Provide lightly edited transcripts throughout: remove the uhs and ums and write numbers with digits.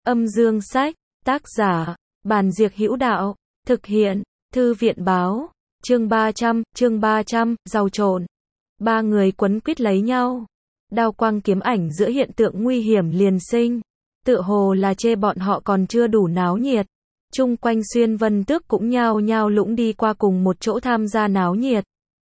Âm dương sách, tác giả, Bàn Diệc Hữu Đạo, thực hiện, Thư viện Báo, chương 300, rau trộn. Ba người quấn quýt lấy nhau. Đao quang kiếm ảnh giữa hiện tượng nguy hiểm liền sinh. Tựa hồ là chê bọn họ còn chưa đủ náo nhiệt. Chung quanh Xuyên Vân Tước cũng nhao nhao lũng đi qua cùng một chỗ tham gia náo nhiệt.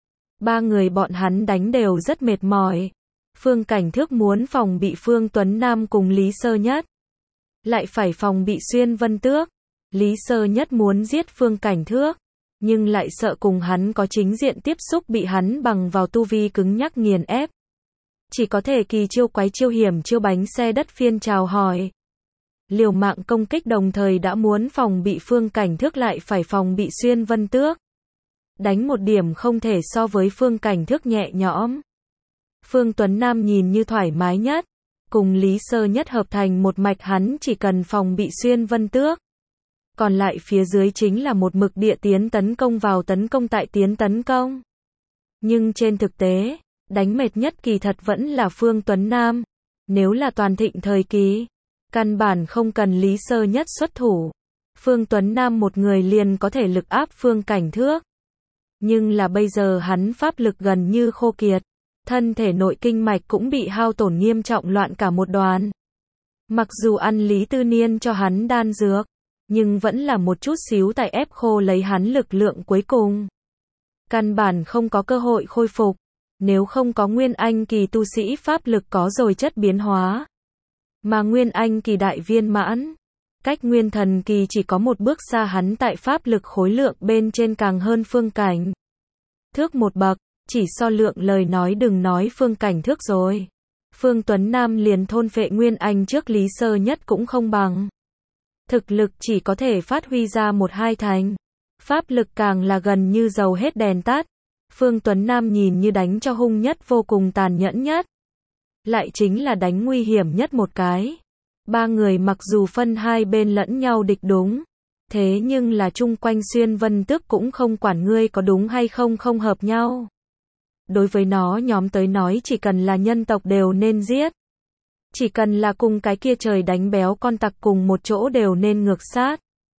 Ba người bọn hắn đánh đều rất mệt mỏi. Phương Cảnh Thước muốn phòng bị Phương Tuấn Nam cùng Lý Sơ Nhất. Lại phải phòng bị Xuyên Vân Tước. Lý Sơ Nhất muốn giết Phương Cảnh Thước, nhưng lại sợ cùng hắn có chính diện tiếp xúc bị hắn bằng vào tu vi cứng nhắc nghiền ép. Chỉ có thể kỳ chiêu quái chiêu hiểm chiêu bánh xe đất phiên chào hỏi. Liều mạng công kích đồng thời đã muốn phòng bị Phương Cảnh Thước lại phải phòng bị Xuyên Vân Tước. Đánh một điểm không thể so với Phương Cảnh Thước nhẹ nhõm. Phương Tuấn Nam nhìn như thoải mái nhất. Cùng Lý Sơ Nhất hợp thành một mạch hắn chỉ cần phòng bị Xuyên Vân Tước. Còn lại phía dưới chính là một mực địa tiến tấn công vào tấn công tại tiến tấn công. Nhưng trên thực tế, đánh mệt nhất kỳ thật vẫn là Phương Tuấn Nam. Nếu là toàn thịnh thời kỳ, căn bản không cần Lý Sơ Nhất xuất thủ. Phương Tuấn Nam một người liền có thể lực áp Phương Cảnh Thước. Nhưng là bây giờ hắn pháp lực gần như khô kiệt. Thân thể nội kinh mạch cũng bị hao tổn nghiêm trọng loạn cả một đoàn. Mặc dù ăn Lý Tư Niên cho hắn đan dược, nhưng vẫn là một chút xíu tại ép khô lấy hắn lực lượng cuối cùng. Căn bản không có cơ hội khôi phục. Nếu không có Nguyên Anh kỳ tu sĩ pháp lực có rồi chất biến hóa. Mà Nguyên Anh kỳ đại viên mãn, cách Nguyên Thần kỳ chỉ có một bước xa hắn tại pháp lực khối lượng bên trên càng hơn Phương Cảnh Thước một bậc. Chỉ so lượng lời nói đừng nói Phương Cảnh Thước rồi. Phương Tuấn Nam liền thôn phệ Nguyên Anh trước Lý Sơ Nhất cũng không bằng. Thực lực chỉ có thể phát huy ra một hai thành. Pháp lực càng là gần như dầu hết đèn tắt. Phương Tuấn Nam nhìn như đánh cho hung nhất vô cùng tàn nhẫn nhất. Lại chính là đánh nguy hiểm nhất một cái. Ba người mặc dù phân hai bên lẫn nhau địch đúng. Thế nhưng là chung quanh Xuyên Vân Tước cũng không quản ngươi có đúng hay không không hợp nhau. Đối với nó nhóm tới nói chỉ cần là nhân tộc đều nên giết. Chỉ cần là cùng cái kia trời đánh béo con tặc cùng một chỗ đều nên ngược sát.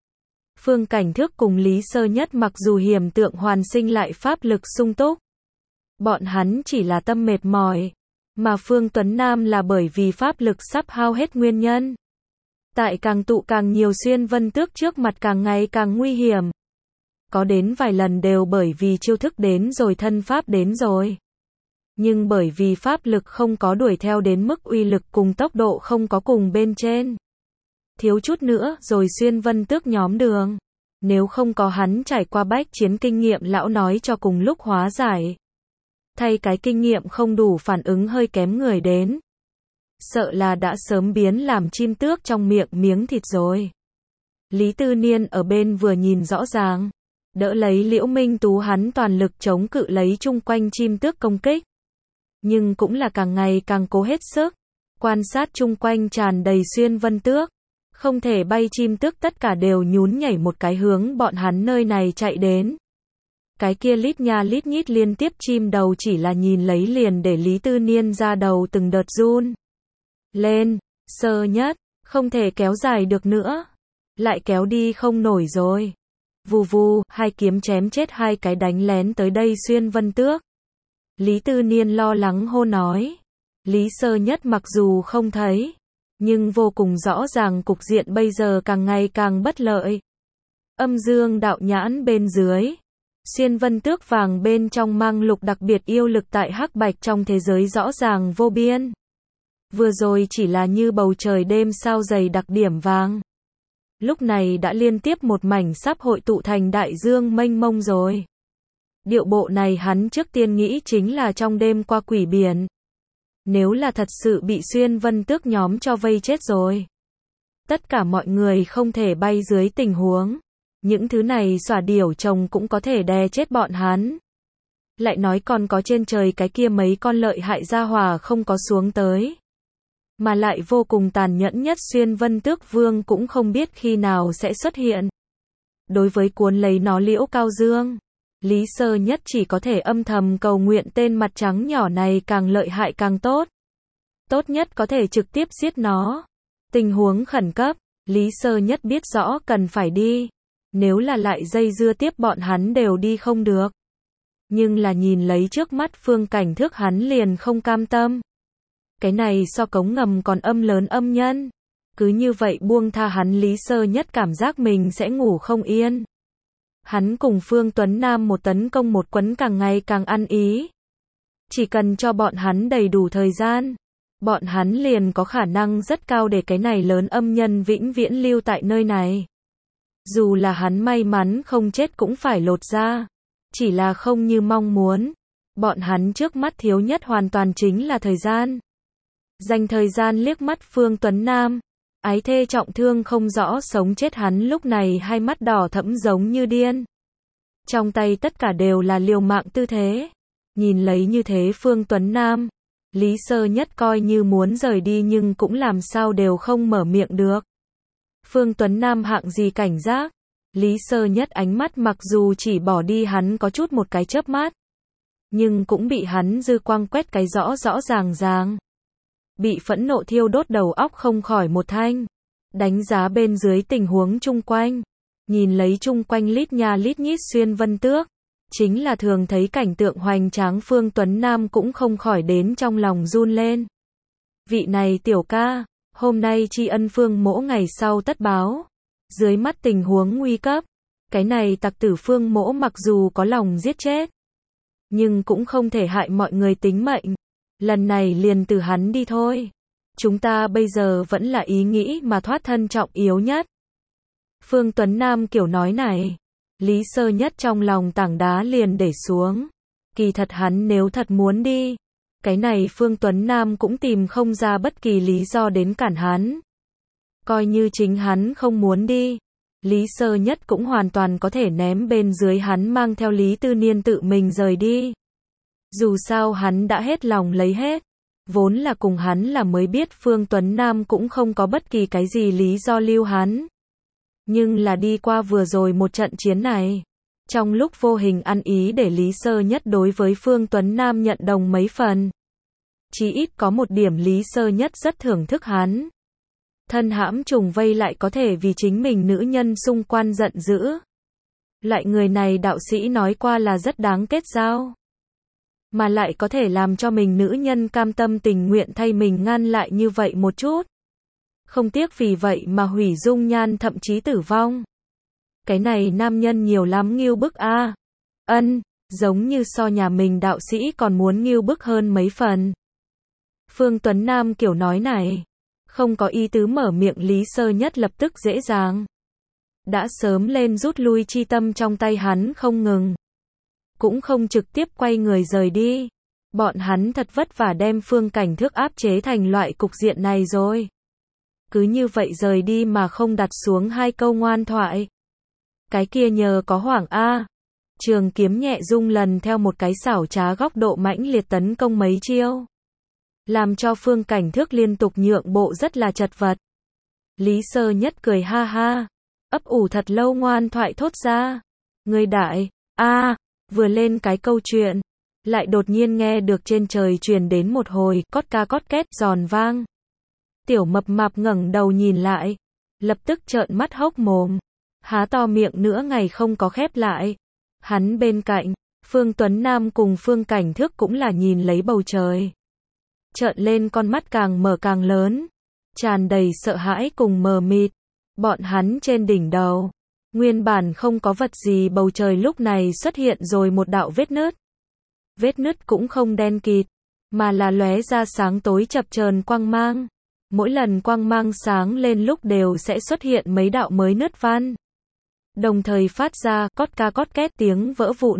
Phương Cảnh Thước cùng Lý Sơ Nhất mặc dù hiểm tượng hoàn sinh lại pháp lực sung túc. Bọn hắn chỉ là tâm mệt mỏi. Mà Phương Tuấn Nam là bởi vì pháp lực sắp hao hết nguyên nhân. Tại càng tụ càng nhiều Xuyên Vân Tước trước mặt càng ngày càng nguy hiểm. Có đến vài lần đều bởi vì chiêu thức đến rồi thân pháp đến rồi. Nhưng bởi vì pháp lực không có đuổi theo đến mức uy lực cùng tốc độ không có cùng bên trên. Thiếu chút nữa rồi Xuyên Vân Tước nhóm đường. Nếu không có hắn trải qua bách chiến kinh nghiệm lão nói cho cùng lúc hóa giải. Thay cái kinh nghiệm không đủ phản ứng hơi kém người đến. Sợ là đã sớm biến làm chim tước trong miệng miếng thịt rồi. Lý Tư Niên ở bên vừa nhìn rõ ràng. Đỡ lấy Liễu Minh Tú hắn toàn lực chống cự lấy chung quanh chim tước công kích. Nhưng cũng là càng ngày càng cố hết sức. Quan sát chung quanh tràn đầy Xuyên Vân Tước. Không thể bay chim tước tất cả đều nhún nhảy một cái hướng bọn hắn nơi này chạy đến. Cái kia lít nha lít nhít liên tiếp chim đầu chỉ là nhìn lấy liền để Lý Tư Niên ra đầu từng đợt run. Lên, Sơ Nhất, không thể kéo dài được nữa. Lại kéo đi không nổi rồi. Vù vù, hai kiếm chém chết hai cái đánh lén tới đây Xuyên Vân Tước. Lý Tư Niên lo lắng hô nói. Lý Sơ Nhất mặc dù không thấy, nhưng vô cùng rõ ràng cục diện bây giờ càng ngày càng bất lợi. Âm dương đạo nhãn bên dưới. Xuyên Vân Tước vàng bên trong mang lục đặc biệt yêu lực tại hắc bạch trong thế giới rõ ràng vô biên. Vừa rồi chỉ là như bầu trời đêm sao dày đặc điểm vàng. Lúc này đã liên tiếp một mảnh sắp hội tụ thành đại dương mênh mông rồi. Điệu bộ này hắn trước tiên nghĩ chính là trong đêm qua quỷ biển. Nếu là thật sự bị Xuyên Vân Tước nhóm cho vây chết rồi. Tất cả mọi người không thể bay dưới tình huống. Những thứ này xỏa điểu chồng cũng có thể đè chết bọn hắn. Lại nói còn có trên trời cái kia mấy con lợi hại gia hỏa không có xuống tới. Mà lại vô cùng tàn nhẫn nhất Xuyên Vân Tước Vương cũng không biết khi nào sẽ xuất hiện. Đối với cuốn lấy nó Liễu Cao Dương, Lý Sơ Nhất chỉ có thể âm thầm cầu nguyện tên mặt trắng nhỏ này càng lợi hại càng tốt. Tốt nhất có thể trực tiếp giết nó. Tình huống khẩn cấp, Lý Sơ Nhất biết rõ cần phải đi. Nếu là lại dây dưa tiếp bọn hắn đều đi không được. Nhưng là nhìn lấy trước mắt Phương Cảnh Thước hắn liền không cam tâm. Cái này so cống ngầm còn âm lớn âm nhân. Cứ như vậy buông tha hắn Lý Sơ Nhất cảm giác mình sẽ ngủ không yên. Hắn cùng Phương Tuấn Nam một tấn công một quấn càng ngày càng ăn ý. Chỉ cần cho bọn hắn đầy đủ thời gian, bọn hắn liền có khả năng rất cao để cái này lớn âm nhân vĩnh viễn lưu tại nơi này. Dù là hắn may mắn không chết cũng phải lột ra. Chỉ là không như mong muốn. Bọn hắn trước mắt thiếu nhất hoàn toàn chính là thời gian. Dành thời gian liếc mắt Phương Tuấn Nam. Ái thê trọng thương không rõ sống chết hắn lúc này hai mắt đỏ thẫm giống như điên. Trong tay tất cả đều là liều mạng tư thế. Nhìn lấy như thế Phương Tuấn Nam. Lý Sơ Nhất coi như muốn rời đi nhưng cũng làm sao đều không mở miệng được. Phương Tuấn Nam hạng gì cảnh giác. Lý Sơ Nhất ánh mắt mặc dù chỉ bỏ đi hắn có chút một cái chớp mắt. Nhưng cũng bị hắn dư quang quét cái rõ rõ ràng ràng. Bị phẫn nộ thiêu đốt đầu óc không khỏi một thanh. Đánh giá bên dưới tình huống chung quanh. Nhìn lấy chung quanh lít nha lít nhít xuyên vân tước. Chính là thường thấy cảnh tượng hoành tráng Phương Tuấn Nam cũng không khỏi đến trong lòng run lên. Vị này tiểu ca, hôm nay tri ân Phương Mỗ ngày sau tất báo. Dưới mắt tình huống nguy cấp. Cái này tặc tử Phương Mỗ mặc dù có lòng giết chết. Nhưng cũng không thể hại mọi người tính mệnh. Lần này liền từ hắn đi thôi. Chúng ta bây giờ vẫn là ý nghĩ mà thoát thân trọng yếu nhất. Phương Tuấn Nam kiểu nói này. Lý Sơ Nhất trong lòng tảng đá liền để xuống. Kỳ thật hắn nếu thật muốn đi. Cái này Phương Tuấn Nam cũng tìm không ra bất kỳ lý do đến cản hắn. Coi như chính hắn không muốn đi. Lý Sơ Nhất cũng hoàn toàn có thể ném bên dưới hắn mang theo Lý Tư Niên tự mình rời đi. Dù sao hắn đã hết lòng lấy hết. Vốn là cùng hắn là mới biết Phương Tuấn Nam cũng không có bất kỳ cái gì lý do lưu hắn. Nhưng là đi qua vừa rồi một trận chiến này. Trong lúc vô hình ăn ý để Lý Sơ Nhất đối với Phương Tuấn Nam nhận đồng mấy phần. Chỉ ít có một điểm Lý Sơ Nhất rất thưởng thức hắn. Thân hãm trùng vây lại có thể vì chính mình nữ nhân xung quanh giận dữ. Loại người này đạo sĩ nói qua là rất đáng kết giao. Mà lại có thể làm cho mình nữ nhân cam tâm tình nguyện thay mình ngăn lại như vậy một chút. Không tiếc vì vậy mà hủy dung nhan thậm chí tử vong. Cái này nam nhân nhiều lắm ngưu bức a. Ân, giống như so nhà mình đạo sĩ còn muốn ngưu bức hơn mấy phần. Phương Tuấn Nam kiểu nói này. Không có ý tứ mở miệng Lý Sơ Nhất lập tức dễ dàng. Đã sớm lên rút lui chi tâm trong tay hắn không ngừng. Cũng không trực tiếp quay người rời đi. Bọn hắn thật vất vả đem Phương Cảnh Thước áp chế thành loại cục diện này rồi. Cứ như vậy rời đi mà không đặt xuống hai câu ngoan thoại. Cái kia nhờ có hoảng a. Trường kiếm nhẹ rung lần theo một cái xảo trá góc độ mãnh liệt tấn công mấy chiêu. Làm cho Phương Cảnh Thước liên tục nhượng bộ rất là chật vật. Lý Sơ Nhất cười ha ha. Ấp ủ thật lâu ngoan thoại thốt ra. Người đại, vừa lên cái câu chuyện. Lại đột nhiên nghe được trên trời truyền đến một hồi cót ca cót két giòn vang. Tiểu mập mạp ngẩng đầu nhìn lại. Lập tức trợn mắt hốc mồm. Há to miệng nữa ngày không có khép lại. Hắn bên cạnh, Phương Tuấn Nam cùng Phương Cảnh Thước cũng là nhìn lấy bầu trời. Trợn lên con mắt càng mở càng lớn. Tràn đầy sợ hãi cùng mờ mịt. Bọn hắn trên đỉnh đầu. Nguyên bản không có vật gì bầu trời lúc này xuất hiện rồi một đạo vết nứt. Vết nứt cũng không đen kịt. Mà là lóe ra sáng tối chập chờn quang mang. Mỗi lần quang mang sáng lên lúc đều sẽ xuất hiện mấy đạo mới nứt văn. Đồng thời phát ra cót ca cót két tiếng vỡ vụn.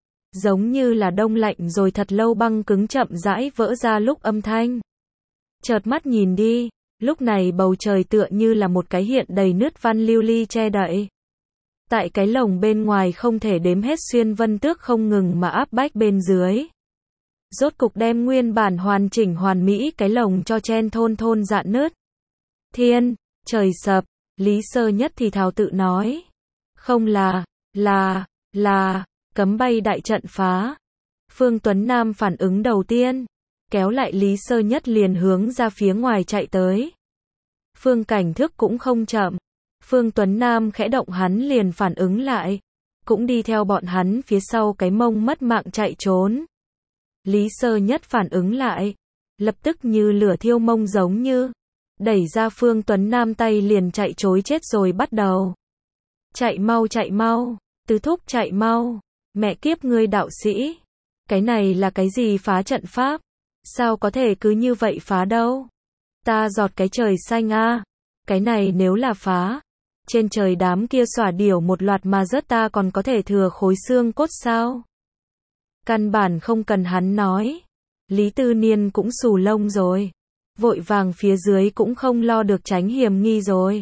Giống như là đông lạnh rồi thật lâu băng cứng chậm rãi vỡ ra lúc âm thanh. Chợt mắt nhìn đi, lúc này bầu trời tựa như là một cái hiện đầy nứt văn lưu ly che đậy. Tại cái lồng bên ngoài không thể đếm hết xuyên vân tước không ngừng mà áp bách bên dưới. Rốt cục đem nguyên bản hoàn chỉnh hoàn mỹ cái lồng cho chen thôn dạn nứt. Thiên, trời sập, Lý Sơ Nhất thì thào tự nói. Không là, cấm bay đại trận phá. Phương Tuấn Nam phản ứng đầu tiên. Kéo lại Lý Sơ Nhất liền hướng ra phía ngoài chạy tới. Phương Cảnh Thức cũng không chậm. Phương Tuấn Nam khẽ động hắn liền phản ứng lại. Cũng đi theo bọn hắn phía sau cái mông mất mạng chạy trốn. Lý Sơ Nhất phản ứng lại. Lập tức như lửa thiêu mông giống như. Đẩy ra Phương Tuấn Nam tay liền chạy trối chết rồi bắt đầu. Chạy mau, tứ thúc chạy mau. Mẹ kiếp ngươi đạo sĩ. Cái này là cái gì phá trận pháp? Sao có thể cứ như vậy phá đâu? Ta giọt cái trời xanh a. Cái này nếu là phá. Trên trời đám kia xỏa điểu một loạt mà rớt ta còn có thể thừa khối xương cốt sao? Căn bản không cần hắn nói. Lý Tư Niên cũng xù lông rồi. Vội vàng phía dưới cũng không lo được tránh hiểm nghi rồi.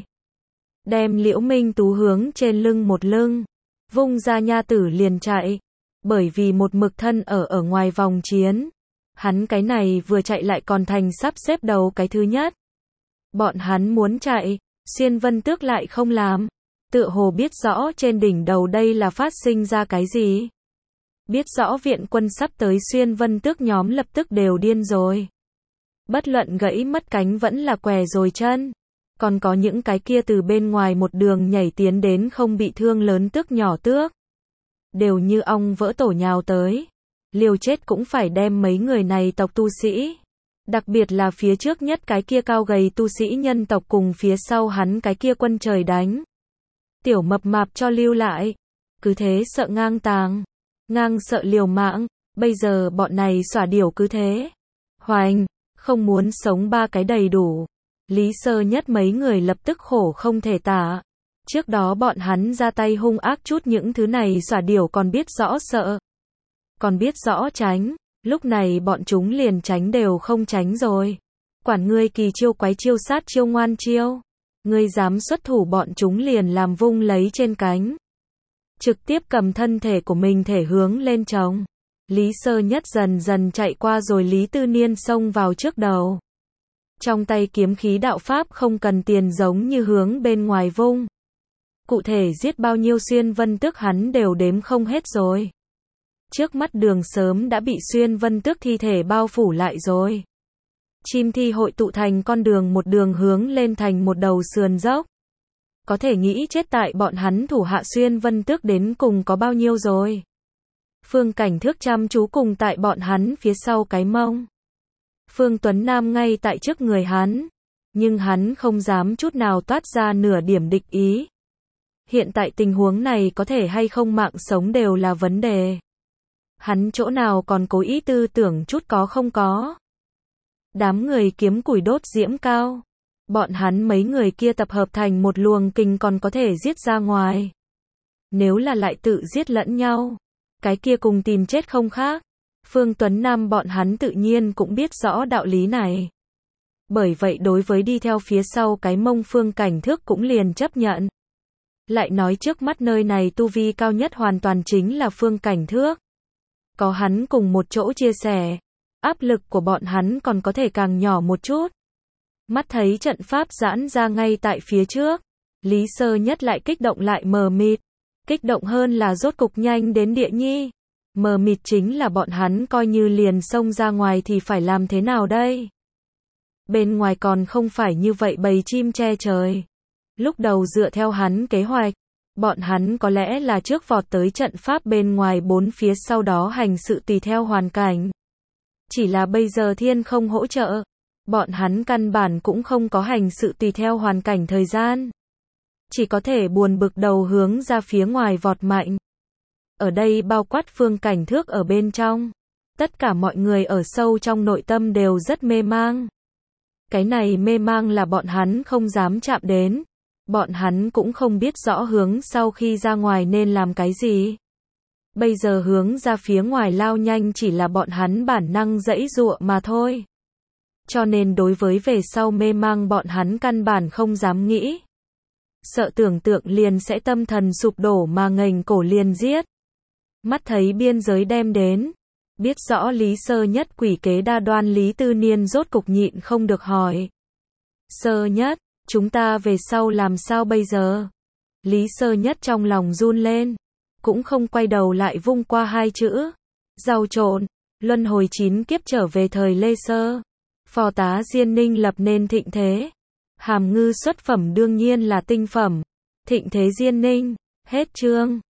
Đem Liễu Minh Tú hướng trên lưng một lưng. Vung ra nha tử liền chạy. Bởi vì một mực thân ở ngoài vòng chiến. Hắn cái này vừa chạy lại còn thành sắp xếp đầu cái thứ nhất. Bọn hắn muốn chạy, Xuyên Vân Tước lại không làm. Tựa hồ biết rõ trên đỉnh đầu đây là phát sinh ra cái gì. Biết rõ viện quân sắp tới Xuyên Vân Tước nhóm lập tức đều điên rồi. Bất luận gãy mất cánh vẫn là què rồi chân. Còn có những cái kia từ bên ngoài một đường nhảy tiến đến không bị thương lớn tước nhỏ tước. Đều như ong vỡ tổ nhào tới. Liều chết cũng phải đem mấy người này tộc tu sĩ. Đặc biệt là phía trước nhất cái kia cao gầy tu sĩ nhân tộc cùng phía sau hắn cái kia quân trời đánh. Tiểu mập mạp cho lưu lại. Cứ thế sợ ngang tàng. Ngang sợ liều mạng. Bây giờ bọn này xỏa điểu cứ thế. Hoành. Không muốn sống ba cái đầy đủ. Lý Sơ Nhất mấy người lập tức khổ không thể tả. Trước đó bọn hắn ra tay hung ác chút những thứ này xỏa điểu còn biết rõ sợ. Còn biết rõ tránh. Lúc này bọn chúng liền tránh đều không tránh rồi. Quản ngươi kỳ chiêu quái chiêu sát chiêu ngoan chiêu. Ngươi dám xuất thủ bọn chúng liền làm vung lấy trên cánh. Trực tiếp cầm thân thể của mình thể hướng lên trống. Lý Sơ Nhất dần dần chạy qua rồi Lý Tư Niên xông vào trước đầu. Trong tay kiếm khí đạo pháp không cần tiền giống như hướng bên ngoài vung. Cụ thể giết bao nhiêu Xuyên Vân Tước hắn đều đếm không hết rồi. Trước mắt đường sớm đã bị Xuyên Vân Tước thi thể bao phủ lại rồi. Chim thi hội tụ thành con đường một đường hướng lên thành một đầu sườn dốc. Có thể nghĩ chết tại bọn hắn thủ hạ Xuyên Vân Tước đến cùng có bao nhiêu rồi. Phương Cảnh Thước chăm chú cùng tại bọn hắn phía sau cái mông. Phương Tuấn Nam ngay tại trước người hắn. Nhưng hắn không dám chút nào toát ra nửa điểm địch ý. Hiện tại tình huống này có thể hay không mạng sống đều là vấn đề. Hắn chỗ nào còn cố ý tư tưởng chút có không có. Đám người kiếm củi đốt diễm cao. Bọn hắn mấy người kia tập hợp thành một luồng kình còn có thể giết ra ngoài. Nếu là lại tự giết lẫn nhau. Cái kia cùng tìm chết không khác. Phương Tuấn Nam bọn hắn tự nhiên cũng biết rõ đạo lý này. Bởi vậy đối với đi theo phía sau cái mông Phương Cảnh Thước cũng liền chấp nhận. Lại nói trước mắt nơi này tu vi cao nhất hoàn toàn chính là Phương Cảnh Thước. Có hắn cùng một chỗ chia sẻ. Áp lực của bọn hắn còn có thể càng nhỏ một chút. Mắt thấy trận pháp giãn ra ngay tại phía trước. Lý Sơ Nhất lại kích động lại mờ mịt. Kích động hơn là rốt cục nhanh đến địa nhi. Mờ mịt chính là bọn hắn coi như liền xông ra ngoài thì phải làm thế nào đây? Bên ngoài còn không phải như vậy bầy chim che trời. Lúc đầu dựa theo hắn kế hoạch, bọn hắn có lẽ là trước vọt tới trận pháp bên ngoài bốn phía sau đó hành sự tùy theo hoàn cảnh. Chỉ là bây giờ thiên không hỗ trợ. Bọn hắn căn bản cũng không có hành sự tùy theo hoàn cảnh thời gian. Chỉ có thể buồn bực đầu hướng ra phía ngoài vọt mạnh. Ở đây bao quát Phương Cảnh Thước ở bên trong. Tất cả mọi người ở sâu trong nội tâm đều rất mê mang. Cái này mê mang là bọn hắn không dám chạm đến. Bọn hắn cũng không biết rõ hướng sau khi ra ngoài nên làm cái gì. Bây giờ hướng ra phía ngoài lao nhanh chỉ là bọn hắn bản năng giãy giụa mà thôi. Cho nên đối với về sau mê mang bọn hắn căn bản không dám nghĩ. Sợ tưởng tượng liền sẽ tâm thần sụp đổ mà nghềnh cổ liền giết. Mắt thấy biên giới đem đến. Biết rõ Lý Sơ Nhất quỷ kế đa đoan Lý Tư Niên rốt cục nhịn không được hỏi. Sơ Nhất, chúng ta về sau làm sao bây giờ? Lý Sơ Nhất trong lòng run lên. Cũng không quay đầu lại vung qua hai chữ. Rau trộn, luân hồi 9 kiếp trở về thời Lê Sơ. Phò tá Diên Ninh lập nên thịnh thế. Hàm ngư xuất phẩm đương nhiên là tinh phẩm. Thịnh Thế Diên Ninh. Hết chương.